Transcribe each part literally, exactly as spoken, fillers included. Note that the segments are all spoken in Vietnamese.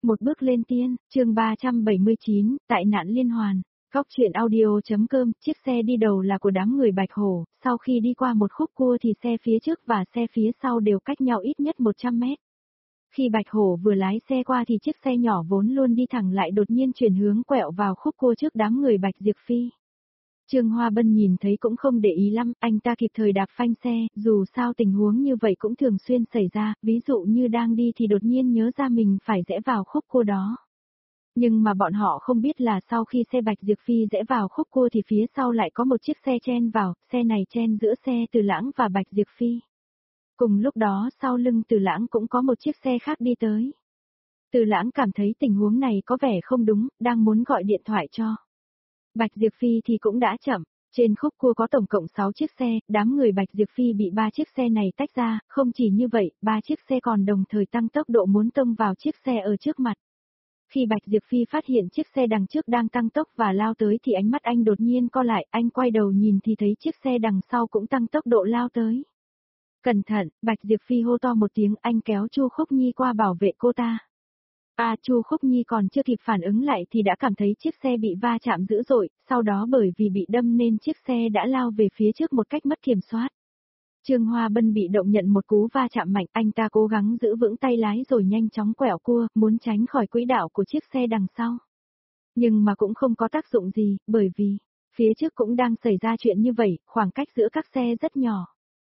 Một bước lên tiên, chương ba trăm bảy mươi chín, tại nạn liên hoàn. Góc truyện audio.com, chiếc xe đi đầu là của đám người Bạch Hổ, sau khi đi qua một khúc cua thì xe phía trước và xe phía sau đều cách nhau ít nhất một trăm mét. Khi Bạch Hổ vừa lái xe qua thì chiếc xe nhỏ vốn luôn đi thẳng lại đột nhiên chuyển hướng quẹo vào khúc cua trước đám người Bạch Diệp Phi. Trương Hoa Bân nhìn thấy cũng không để ý lắm, anh ta kịp thời đạp phanh xe, dù sao tình huống như vậy cũng thường xuyên xảy ra, ví dụ như đang đi thì đột nhiên nhớ ra mình phải rẽ vào khúc cua đó. Nhưng mà bọn họ không biết là sau khi xe Bạch Diệp Phi rẽ vào khúc cua thì phía sau lại có một chiếc xe chen vào, xe này chen giữa xe Từ Lãng và Bạch Diệp Phi. Cùng lúc đó sau lưng Từ Lãng cũng có một chiếc xe khác đi tới. Từ Lãng cảm thấy tình huống này có vẻ không đúng, đang muốn gọi điện thoại cho Bạch Diệp Phi thì cũng đã chậm. Trên khúc cua có tổng cộng sáu chiếc xe, đám người Bạch Diệp Phi bị ba chiếc xe này tách ra, không chỉ như vậy, ba chiếc xe còn đồng thời tăng tốc độ muốn tông vào chiếc xe ở trước mặt. Khi Bạch Diệp Phi phát hiện chiếc xe đằng trước đang tăng tốc và lao tới thì ánh mắt anh đột nhiên co lại, anh quay đầu nhìn thì thấy chiếc xe đằng sau cũng tăng tốc độ lao tới. Cẩn thận, Bạch Diệp Phi hô to một tiếng, anh kéo Chu Khúc Nhi qua bảo vệ cô ta. À, Chu Khúc Nhi còn chưa kịp phản ứng lại thì đã cảm thấy chiếc xe bị va chạm dữ dội, sau đó bởi vì bị đâm nên chiếc xe đã lao về phía trước một cách mất kiểm soát. Trương Hoa Bân bị động nhận một cú va chạm mạnh, anh ta cố gắng giữ vững tay lái rồi nhanh chóng quẹo cua, muốn tránh khỏi quỹ đạo của chiếc xe đằng sau. Nhưng mà cũng không có tác dụng gì, bởi vì phía trước cũng đang xảy ra chuyện như vậy, khoảng cách giữa các xe rất nhỏ.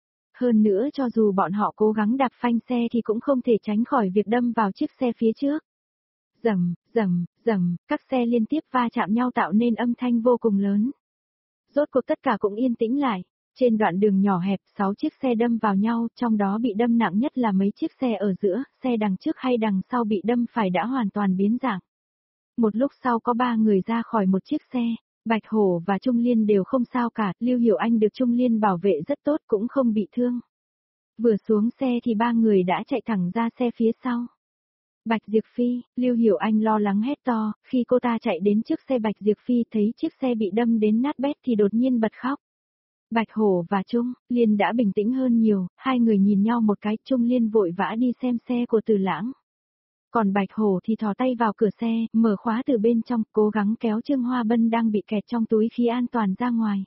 Hơn nữa cho dù bọn họ cố gắng đạp phanh xe thì cũng không thể tránh khỏi việc đâm vào chiếc xe phía trước. Rầm, rầm, rầm, các xe liên tiếp va chạm nhau tạo nên âm thanh vô cùng lớn. Rốt cuộc tất cả cũng yên tĩnh lại. Trên đoạn đường nhỏ hẹp, sáu chiếc xe đâm vào nhau, trong đó bị đâm nặng nhất là mấy chiếc xe ở giữa, xe đằng trước hay đằng sau bị đâm phải đã hoàn toàn biến dạng. Một lúc sau có ba người ra khỏi một chiếc xe, Bạch Hổ và Trung Liên đều không sao cả, Lưu Hiểu Anh được Trung Liên bảo vệ rất tốt cũng không bị thương. Vừa xuống xe thì ba người đã chạy thẳng ra xe phía sau. Bạch Diệp Phi, Lưu Hiểu Anh lo lắng hét to, khi cô ta chạy đến trước xe Bạch Diệp Phi thấy chiếc xe bị đâm đến nát bét thì đột nhiên bật khóc. Bạch Hổ và Trung Liên đã bình tĩnh hơn nhiều, hai người nhìn nhau một cái, Trung Liên vội vã đi xem xe của Từ Lãng. Còn Bạch Hổ thì thò tay vào cửa xe, mở khóa từ bên trong, cố gắng kéo Trương Hoa Bân đang bị kẹt trong túi khí an toàn ra ngoài.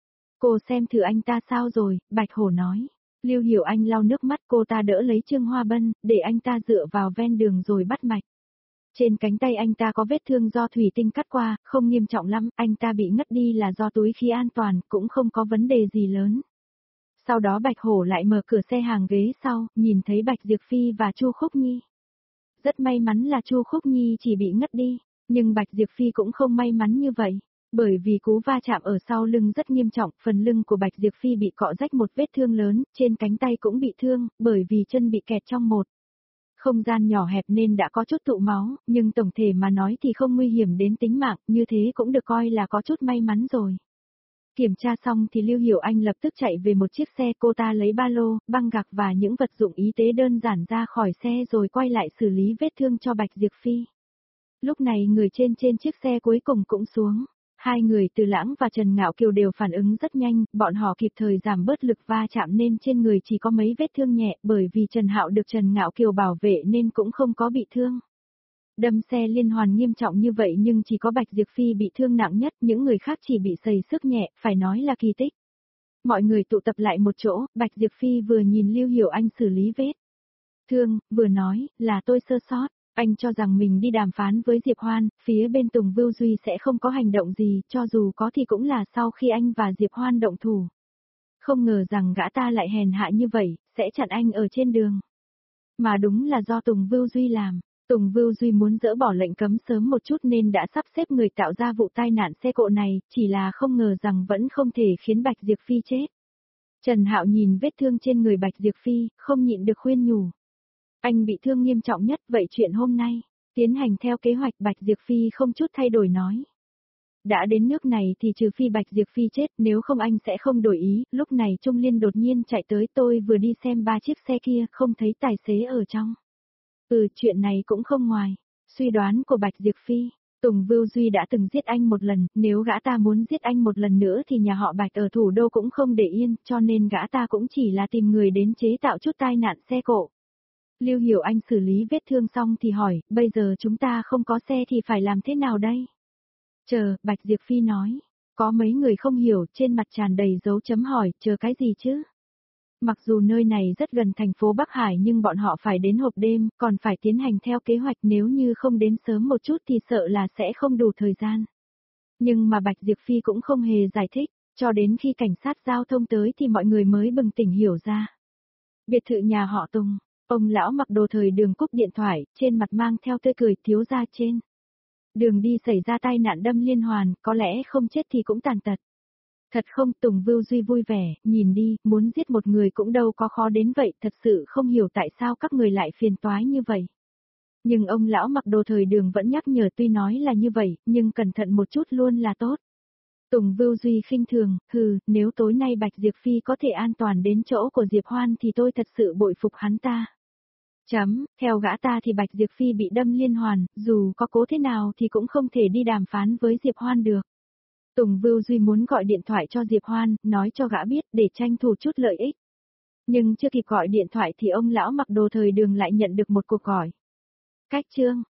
Cô xem thử anh ta sao rồi, Bạch Hổ nói. Lưu Hiểu Anh lau nước mắt, cô ta đỡ lấy Trương Hoa Bân, để anh ta dựa vào ven đường rồi bắt mạch. Trên cánh tay anh ta có vết thương do thủy tinh cắt qua, không nghiêm trọng lắm, anh ta bị ngất đi là do túi khí an toàn, cũng không có vấn đề gì lớn. Sau đó Bạch Hổ lại mở cửa xe hàng ghế sau, nhìn thấy Bạch Diệp Phi và Chu Khúc Nhi. Rất may mắn là Chu Khúc Nhi chỉ bị ngất đi, nhưng Bạch Diệp Phi cũng không may mắn như vậy. Bởi vì cú va chạm ở sau lưng rất nghiêm trọng, phần lưng của Bạch Diệp Phi bị cọ rách một vết thương lớn, trên cánh tay cũng bị thương, bởi vì chân bị kẹt trong một không gian nhỏ hẹp nên đã có chút tụ máu, nhưng tổng thể mà nói thì không nguy hiểm đến tính mạng, như thế cũng được coi là có chút may mắn rồi. Kiểm tra xong thì Lưu Hiểu Anh lập tức chạy về một chiếc xe, cô ta lấy ba lô, băng gạc và những vật dụng y tế đơn giản ra khỏi xe rồi quay lại xử lý vết thương cho Bạch Diệp Phi. Lúc này người trên trên chiếc xe cuối cùng cũng xuống. Hai người Từ Lãng và Trần Ngạo Kiều đều phản ứng rất nhanh, bọn họ kịp thời giảm bớt lực va chạm nên trên người chỉ có mấy vết thương nhẹ, bởi vì Trần Hạo được Trần Ngạo Kiều bảo vệ nên cũng không có bị thương. Đâm xe liên hoàn nghiêm trọng như vậy nhưng chỉ có Bạch Diệp Phi bị thương nặng nhất, những người khác chỉ bị sầy sức nhẹ, phải nói là kỳ tích. Mọi người tụ tập lại một chỗ, Bạch Diệp Phi vừa nhìn Lưu Hiểu Anh xử lý vết thương, vừa nói, là tôi sơ sót. Anh cho rằng mình đi đàm phán với Diệp Hoan, phía bên Tùng Vưu Duy sẽ không có hành động gì, cho dù có thì cũng là sau khi anh và Diệp Hoan động thủ. Không ngờ rằng gã ta lại hèn hạ như vậy, sẽ chặn anh ở trên đường. Mà đúng là do Tùng Vưu Duy làm. Tùng Vưu Duy muốn dỡ bỏ lệnh cấm sớm một chút nên đã sắp xếp người tạo ra vụ tai nạn xe cộ này, chỉ là không ngờ rằng vẫn không thể khiến Bạch Diệp Phi chết. Trần Hạo nhìn vết thương trên người Bạch Diệp Phi, không nhịn được khuyên nhủ. Anh bị thương nghiêm trọng nhất, vậy chuyện hôm nay, tiến hành theo kế hoạch. Bạch Diệp Phi không chút thay đổi nói. Đã đến nước này thì trừ phi Bạch Diệp Phi chết, nếu không anh sẽ không đổi ý. Lúc này Trung Liên đột nhiên chạy tới, tôi vừa đi xem ba chiếc xe kia, không thấy tài xế ở trong. Ừ, chuyện này cũng không ngoài suy đoán của Bạch Diệp Phi. Tùng Vưu Duy đã từng giết anh một lần, nếu gã ta muốn giết anh một lần nữa thì nhà họ Bạch ở thủ đô cũng không để yên, cho nên gã ta cũng chỉ là tìm người đến chế tạo chút tai nạn xe cộ. Lưu Hiểu Anh xử lý vết thương xong thì hỏi, bây giờ chúng ta không có xe thì phải làm thế nào đây? Chờ, Bạch Diệp Phi nói. Có mấy người không hiểu, trên mặt tràn đầy dấu chấm hỏi, chờ cái gì chứ? Mặc dù nơi này rất gần thành phố Bắc Hải nhưng bọn họ phải đến hộp đêm, còn phải tiến hành theo kế hoạch, nếu như không đến sớm một chút thì sợ là sẽ không đủ thời gian. Nhưng mà Bạch Diệp Phi cũng không hề giải thích, cho đến khi cảnh sát giao thông tới thì mọi người mới bừng tỉnh hiểu ra. Biệt thự nhà họ Tùng, ông lão mặc đồ thời đường cúp điện thoại, trên mặt mang theo tươi cười, thiếu gia trên. Đường đi xảy ra tai nạn đâm liên hoàn, có lẽ không chết thì cũng tàn tật. Thật không, Tùng Vưu Duy vui vẻ, nhìn đi, muốn giết một người cũng đâu có khó đến vậy, thật sự không hiểu tại sao các người lại phiền toái như vậy. Nhưng ông lão mặc đồ thời đường vẫn nhắc nhở, tuy nói là như vậy, nhưng cẩn thận một chút luôn là tốt. Tùng Vưu Duy khinh thường, hừ, nếu tối nay Bạch Diệp Phi có thể an toàn đến chỗ của Diệp Hoan thì tôi thật sự bội phục hắn ta. Chấm, theo gã ta thì Bạch Diệp Phi bị đâm liên hoàn, dù có cố thế nào thì cũng không thể đi đàm phán với Diệp Hoan được. Tùng Vưu Duy muốn gọi điện thoại cho Diệp Hoan, nói cho gã biết để tranh thủ chút lợi ích. Nhưng chưa kịp gọi điện thoại thì ông lão mặc đồ thời đường lại nhận được một cuộc gọi. Cách chương